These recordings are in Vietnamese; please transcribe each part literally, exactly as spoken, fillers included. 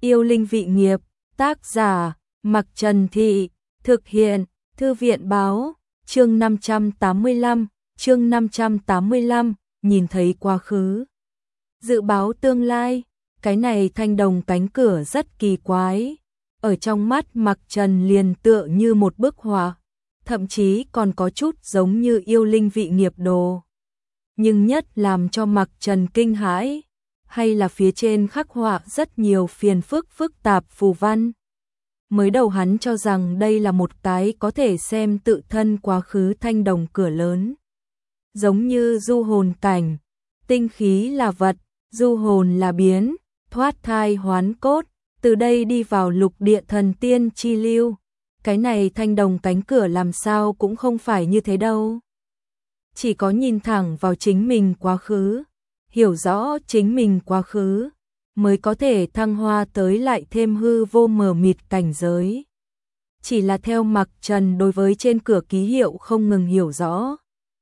Yêu linh vị nghiệp, tác giả, Mặc Trần Thị, thực hiện, Thư viện báo, chương năm trăm tám mươi lăm, chương năm trăm tám mươi lăm, nhìn thấy quá khứ. Dự báo tương lai, cái này thanh đồng cánh cửa rất kỳ quái. Ở trong mắt Mặc Trần liền tựa như một bức họa, thậm chí còn có chút giống như yêu linh vị nghiệp đồ. Nhưng nhất làm cho Mặc Trần kinh hãi, hay là phía trên khắc họa rất nhiều phiền phức phức tạp phù văn. Mới đầu hắn cho rằng đây là một cái có thể xem tự thân quá khứ thanh đồng cửa lớn. Giống như du hồn cảnh, tinh khí là vật, du hồn là biến, thoát thai hoán cốt, từ đây đi vào lục địa thần tiên chi lưu. Cái này thanh đồng cánh cửa làm sao cũng không phải như thế đâu. Chỉ có nhìn thẳng vào chính mình quá khứ, hiểu rõ chính mình quá khứ, mới có thể thăng hoa tới lại thêm hư vô mờ mịt cảnh giới. Chỉ là theo Mặc Trần đối với trên cửa ký hiệu không ngừng hiểu rõ,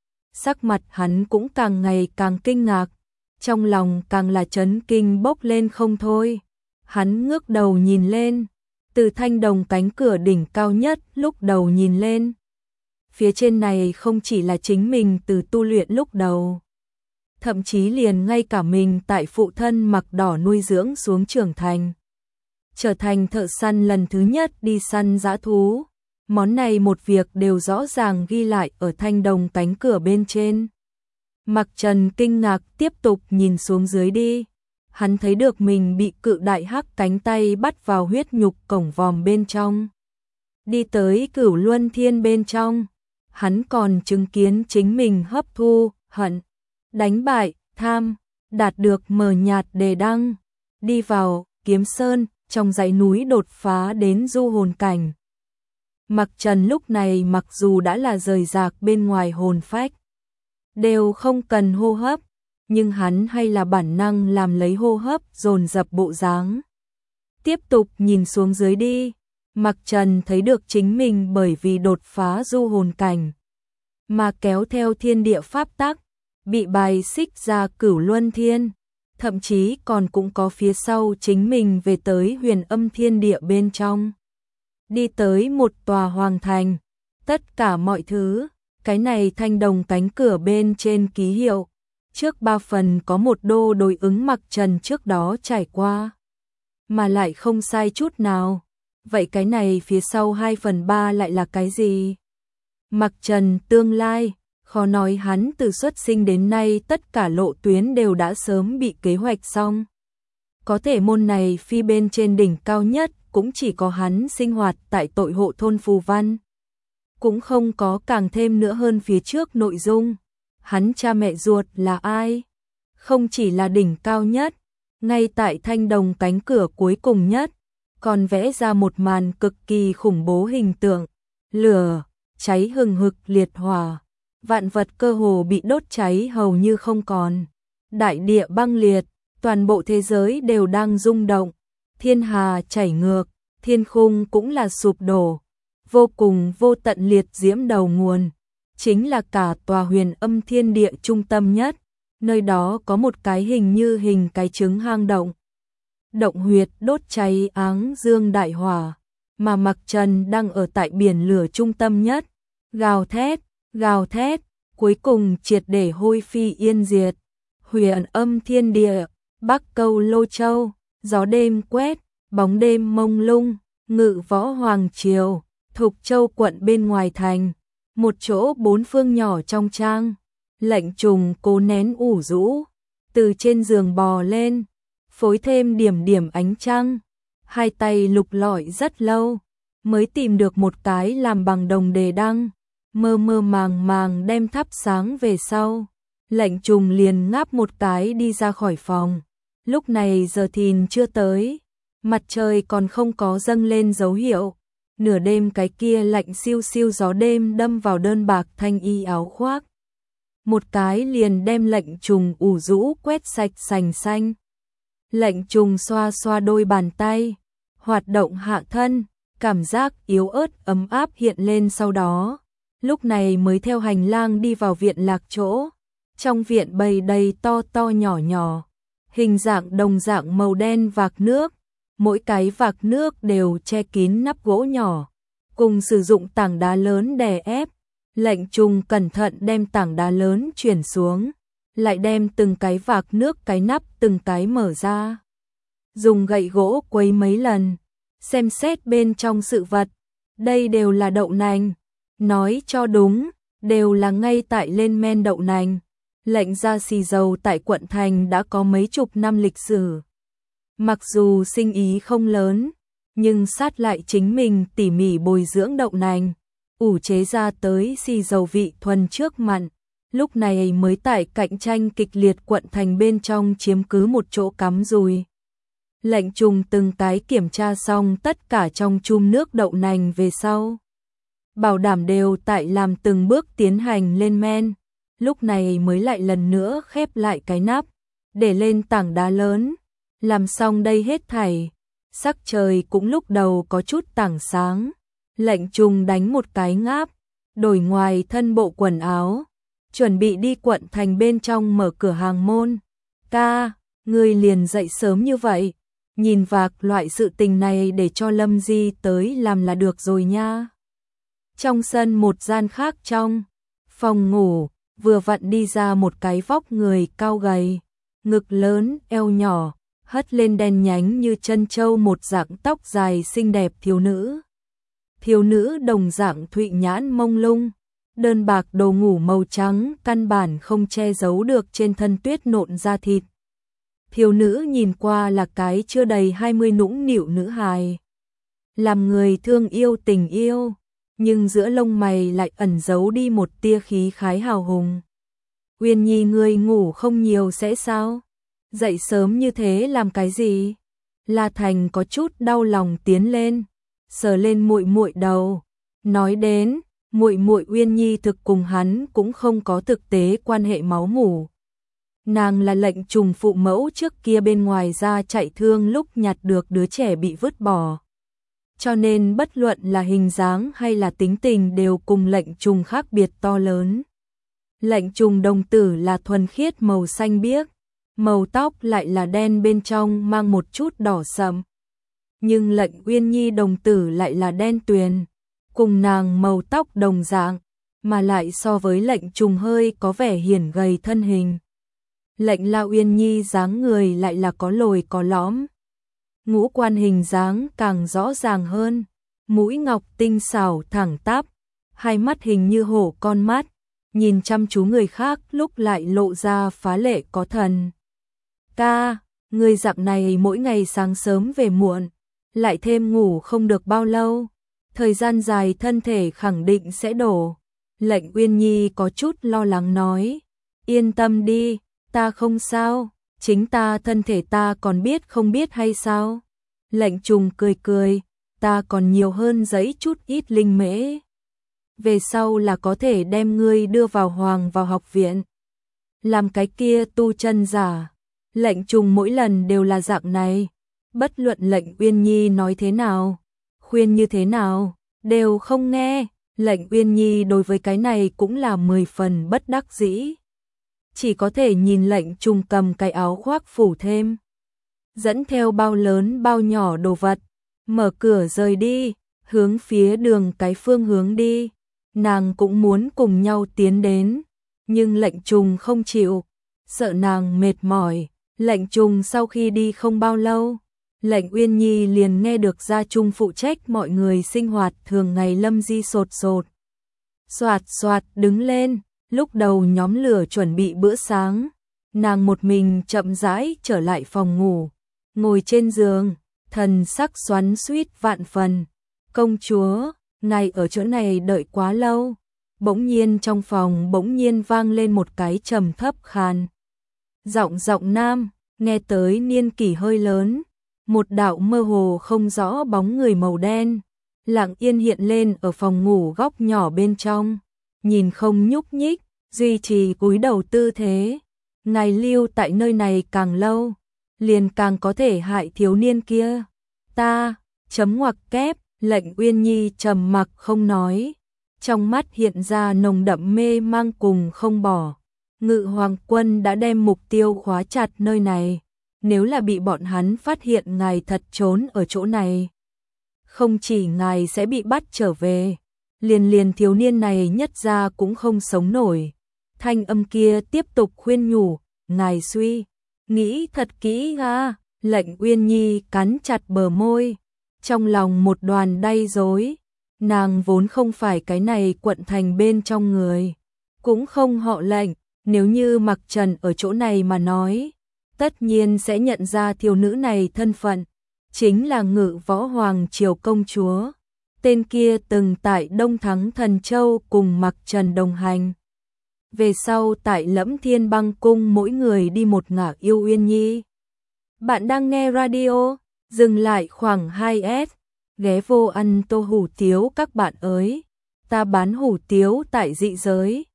sắc mặt hắn cũng càng ngày càng kinh ngạc, trong lòng càng là chấn kinh bốc lên không thôi. Hắn ngước đầu nhìn lên, từ thanh đồng cánh cửa đỉnh cao nhất lúc đầu nhìn lên. Phía trên này không chỉ là chính mình từ tu luyện lúc đầu, thậm chí liền ngay cả mình tại phụ thân Mặc Đỏ nuôi dưỡng xuống trưởng thành. Trở thành thợ săn lần thứ nhất đi săn dã thú, món này một việc đều rõ ràng ghi lại ở thanh đồng cánh cửa bên trên. Mặc Trần kinh ngạc tiếp tục nhìn xuống dưới đi. Hắn thấy được mình bị cự đại hắc cánh tay bắt vào huyết nhục cổng vòm bên trong. Đi tới Cửu Luân Thiên bên trong, hắn còn chứng kiến chính mình hấp thu, hận, đánh bại, tham, đạt được mờ nhạt đề đăng. Đi vào Kiếm Sơn, trong dãy núi đột phá đến du hồn cảnh. Mặc Trần lúc này mặc dù đã là rời rạc bên ngoài hồn phách, đều không cần hô hấp, nhưng hắn hay là bản năng làm lấy hô hấp dồn dập bộ dáng. Tiếp tục nhìn xuống dưới đi, Mặc Trần thấy được chính mình bởi vì đột phá du hồn cảnh, mà kéo theo thiên địa pháp tắc, bị bài xích ra Cửu Luân Thiên, thậm chí còn cũng có phía sau chính mình về tới Huyền Âm Thiên Địa bên trong. Đi tới một tòa hoàng thành, tất cả mọi thứ, cái này thanh đồng cánh cửa bên trên ký hiệu, trước ba phần có một đô đối ứng Mặc Trần trước đó trải qua, mà lại không sai chút nào. Vậy cái này phía sau hai phần ba lại là cái gì? Mặc Trần tương lai, khó nói, hắn từ xuất sinh đến nay tất cả lộ tuyến đều đã sớm bị kế hoạch xong. Có thể môn này phi bên trên đỉnh cao nhất cũng chỉ có hắn sinh hoạt tại tội hộ thôn phù văn. Cũng không có càng thêm nữa hơn phía trước nội dung. Hắn cha mẹ ruột là ai? Không chỉ là đỉnh cao nhất, ngay tại thanh đồng cánh cửa cuối cùng nhất, còn vẽ ra một màn cực kỳ khủng bố hình tượng. Lửa, cháy hừng hực liệt hỏa, vạn vật cơ hồ bị đốt cháy hầu như không còn. Đại địa băng liệt, toàn bộ thế giới đều đang rung động, thiên hà chảy ngược, thiên khung cũng là sụp đổ, vô cùng vô tận liệt diễm đầu nguồn. Chính là cả tòa Huyền Âm Thiên Địa trung tâm nhất, nơi đó có một cái hình như hình cái trứng hang động. Động huyệt đốt cháy áng dương đại hỏa, mà Mặc Trần đang ở tại biển lửa trung tâm nhất, gào thét, gào thét, cuối cùng triệt để hôi phi yên diệt. Huyền Âm Thiên Địa, Bắc Câu Lô Châu, gió đêm quét, bóng đêm mông lung, Ngự Võ Hoàng Triều, Thục Châu quận bên ngoài thành. Một chỗ bốn phương nhỏ trong trang, Lệnh Trùng cố nén ủ rũ, từ trên giường bò lên, phối thêm điểm điểm ánh trăng, hai tay lục lọi rất lâu, mới tìm được một cái làm bằng đồng đề đăng, mơ mơ màng màng đem thắp sáng về sau. Lệnh Trùng liền ngáp một cái đi ra khỏi phòng. Lúc này giờ thìn chưa tới, mặt trời còn không có dâng lên dấu hiệu. Nửa đêm cái kia lạnh siêu siêu gió đêm đâm vào đơn bạc thanh y áo khoác, một cái liền đem Lệnh Trùng ủ rũ quét sạch sành xanh. Lệnh Trùng xoa xoa đôi bàn tay, hoạt động hạ thân, cảm giác yếu ớt ấm áp hiện lên, sau đó lúc này mới theo hành lang đi vào viện lạc chỗ. Trong viện bày đầy to to nhỏ nhỏ, hình dạng đồng dạng màu đen vạc nước, mỗi cái vạc nước đều che kín nắp gỗ nhỏ, cùng sử dụng tảng đá lớn đè ép. Lệnh Trùng cẩn thận đem tảng đá lớn chuyển xuống, lại đem từng cái vạc nước cái nắp từng cái mở ra. Dùng gậy gỗ quấy mấy lần, xem xét bên trong sự vật, đây đều là đậu nành. Nói cho đúng, đều là ngay tại lên men đậu nành. Lệnh gia xì dầu tại quận thành đã có mấy chục năm lịch sử. Mặc dù sinh ý không lớn, nhưng sát lại chính mình tỉ mỉ bồi dưỡng đậu nành, ủ chế ra tới xì dầu vị thuần trước mặn, lúc này mới tại cạnh tranh kịch liệt quận thành bên trong chiếm cứ một chỗ cắm rùi. Lệnh Trùng từng cái kiểm tra xong tất cả trong chum nước đậu nành về sau, bảo đảm đều tại làm từng bước tiến hành lên men, lúc này mới lại lần nữa khép lại cái nắp, để lên tảng đá lớn. Làm xong đây hết thảy, sắc trời cũng lúc đầu có chút tảng sáng. Lệnh Trùng đánh một cái ngáp, đổi ngoài thân bộ quần áo, chuẩn bị đi quận thành bên trong mở cửa hàng môn. Ca, ngươi liền dậy sớm như vậy, nhìn vạc loại sự tình này để cho Lâm Di tới làm là được rồi nha. Trong sân một gian khác trong phòng ngủ, vừa vặn đi ra một cái vóc người cao gầy, ngực lớn, eo nhỏ, hất lên đen nhánh như chân trâu một dạng tóc dài xinh đẹp thiếu nữ. Thiếu nữ đồng dạng thụy nhãn mông lung, đơn bạc đồ ngủ màu trắng căn bản không che giấu được trên thân tuyết nộn da thịt. Thiếu nữ nhìn qua là cái chưa đầy hai mươi nũng nịu nữ hài, làm người thương yêu tình yêu, nhưng giữa lông mày lại ẩn giấu đi một tia khí khái hào hùng. Uyên Nhi, ngươi ngủ không nhiều sẽ sao? Dậy sớm như thế làm cái gì? La Thành có chút đau lòng tiến lên, sờ lên muội muội đầu, nói đến, muội muội Uyên Nhi thực cùng hắn cũng không có thực tế quan hệ máu mủ. Nàng là Lệnh Trùng phụ mẫu trước kia bên ngoài ra chạy thương lúc nhặt được đứa trẻ bị vứt bỏ. Cho nên bất luận là hình dáng hay là tính tình đều cùng Lệnh Trùng khác biệt to lớn. Lệnh Trùng đồng tử là thuần khiết màu xanh biếc, màu tóc lại là đen bên trong mang một chút đỏ sậm. Nhưng Lệnh Uyên Nhi đồng tử lại là đen tuyền, cùng nàng màu tóc đồng dạng, mà lại so với Lệnh Trùng hơi có vẻ hiển gầy thân hình. Lệnh La Uyên Nhi dáng người lại là có lồi có lõm, ngũ quan hình dáng càng rõ ràng hơn, mũi ngọc tinh xảo thẳng tắp, hai mắt hình như hổ con mắt, nhìn chăm chú người khác lúc lại lộ ra phá lệ có thần. Ca, người dạng này mỗi ngày sáng sớm về muộn, lại thêm ngủ không được bao lâu, thời gian dài thân thể khẳng định sẽ đổ. Lệnh Uyên Nhi có chút lo lắng nói, yên tâm đi, ta không sao, chính ta thân thể ta còn biết không biết hay sao? Lệnh Trùng cười cười, ta còn nhiều hơn giấy chút ít linh mễ. Về sau là có thể đem ngươi đưa vào hoàng vào học viện. Làm cái kia tu chân giả. Lệnh Trùng mỗi lần đều là dạng này. Bất luận Lệnh Uyên Nhi nói thế nào, khuyên như thế nào, đều không nghe. Lệnh Uyên Nhi đối với cái này cũng là mười phần bất đắc dĩ. Chỉ có thể nhìn Lệnh Trùng cầm cái áo khoác phủ thêm, dẫn theo bao lớn bao nhỏ đồ vật, mở cửa rời đi, hướng phía đường cái phương hướng đi. Nàng cũng muốn cùng nhau tiến đến, nhưng Lệnh Trùng không chịu, sợ nàng mệt mỏi. Lệnh Trùng sau khi đi không bao lâu, Lệnh Uyên Nhi liền nghe được gia trung phụ trách mọi người sinh hoạt thường ngày Lâm Di sột sột, soạt soạt đứng lên. Lúc đầu nhóm lửa chuẩn bị bữa sáng, nàng một mình chậm rãi trở lại phòng ngủ, ngồi trên giường, thần sắc xoắn xuýt vạn phần. Công chúa, ngài ở chỗ này đợi quá lâu. Bỗng nhiên trong phòng bỗng nhiên vang lên một cái trầm thấp khàn giọng giọng nam, nghe tới niên kỷ hơi lớn. Một đạo mơ hồ không rõ bóng người màu đen lặng yên hiện lên ở phòng ngủ góc nhỏ bên trong, nhìn không nhúc nhích, duy trì cúi đầu tư thế. Ngài lưu tại nơi này càng lâu, liền càng có thể hại thiếu niên kia. Ta, chấm ngoặc kép. Lệnh Uyên Nhi trầm mặc không nói, trong mắt hiện ra nồng đậm mê mang cùng không bỏ. Ngự Hoàng Quân đã đem mục tiêu khóa chặt nơi này, nếu là bị bọn hắn phát hiện ngài thật trốn ở chỗ này, không chỉ ngài sẽ bị bắt trở về, liền liền thiếu niên này nhất ra cũng không sống nổi. Thanh âm kia tiếp tục khuyên nhủ, ngài suy nghĩ thật kỹ ga. Lệnh Uyên Nhi cắn chặt bờ môi, trong lòng một đoàn đay dối. Nàng vốn không phải cái này quận thành bên trong người, cũng không họ Lệnh, nếu như Mặc Trần ở chỗ này mà nói, tất nhiên sẽ nhận ra thiếu nữ này thân phận, chính là Ngự Võ Hoàng Triều công chúa. Tên kia từng tại Đông Thắng Thần Châu cùng Mặc Trần đồng hành. Về sau tại Lẫm Thiên Băng Cung mỗi người đi một ngả yêu Uyên Nhi. Bạn đang nghe radio, dừng lại khoảng hai S, ghé vô ăn tô hủ tiếu các bạn ơi. Ta bán hủ tiếu tại dị giới,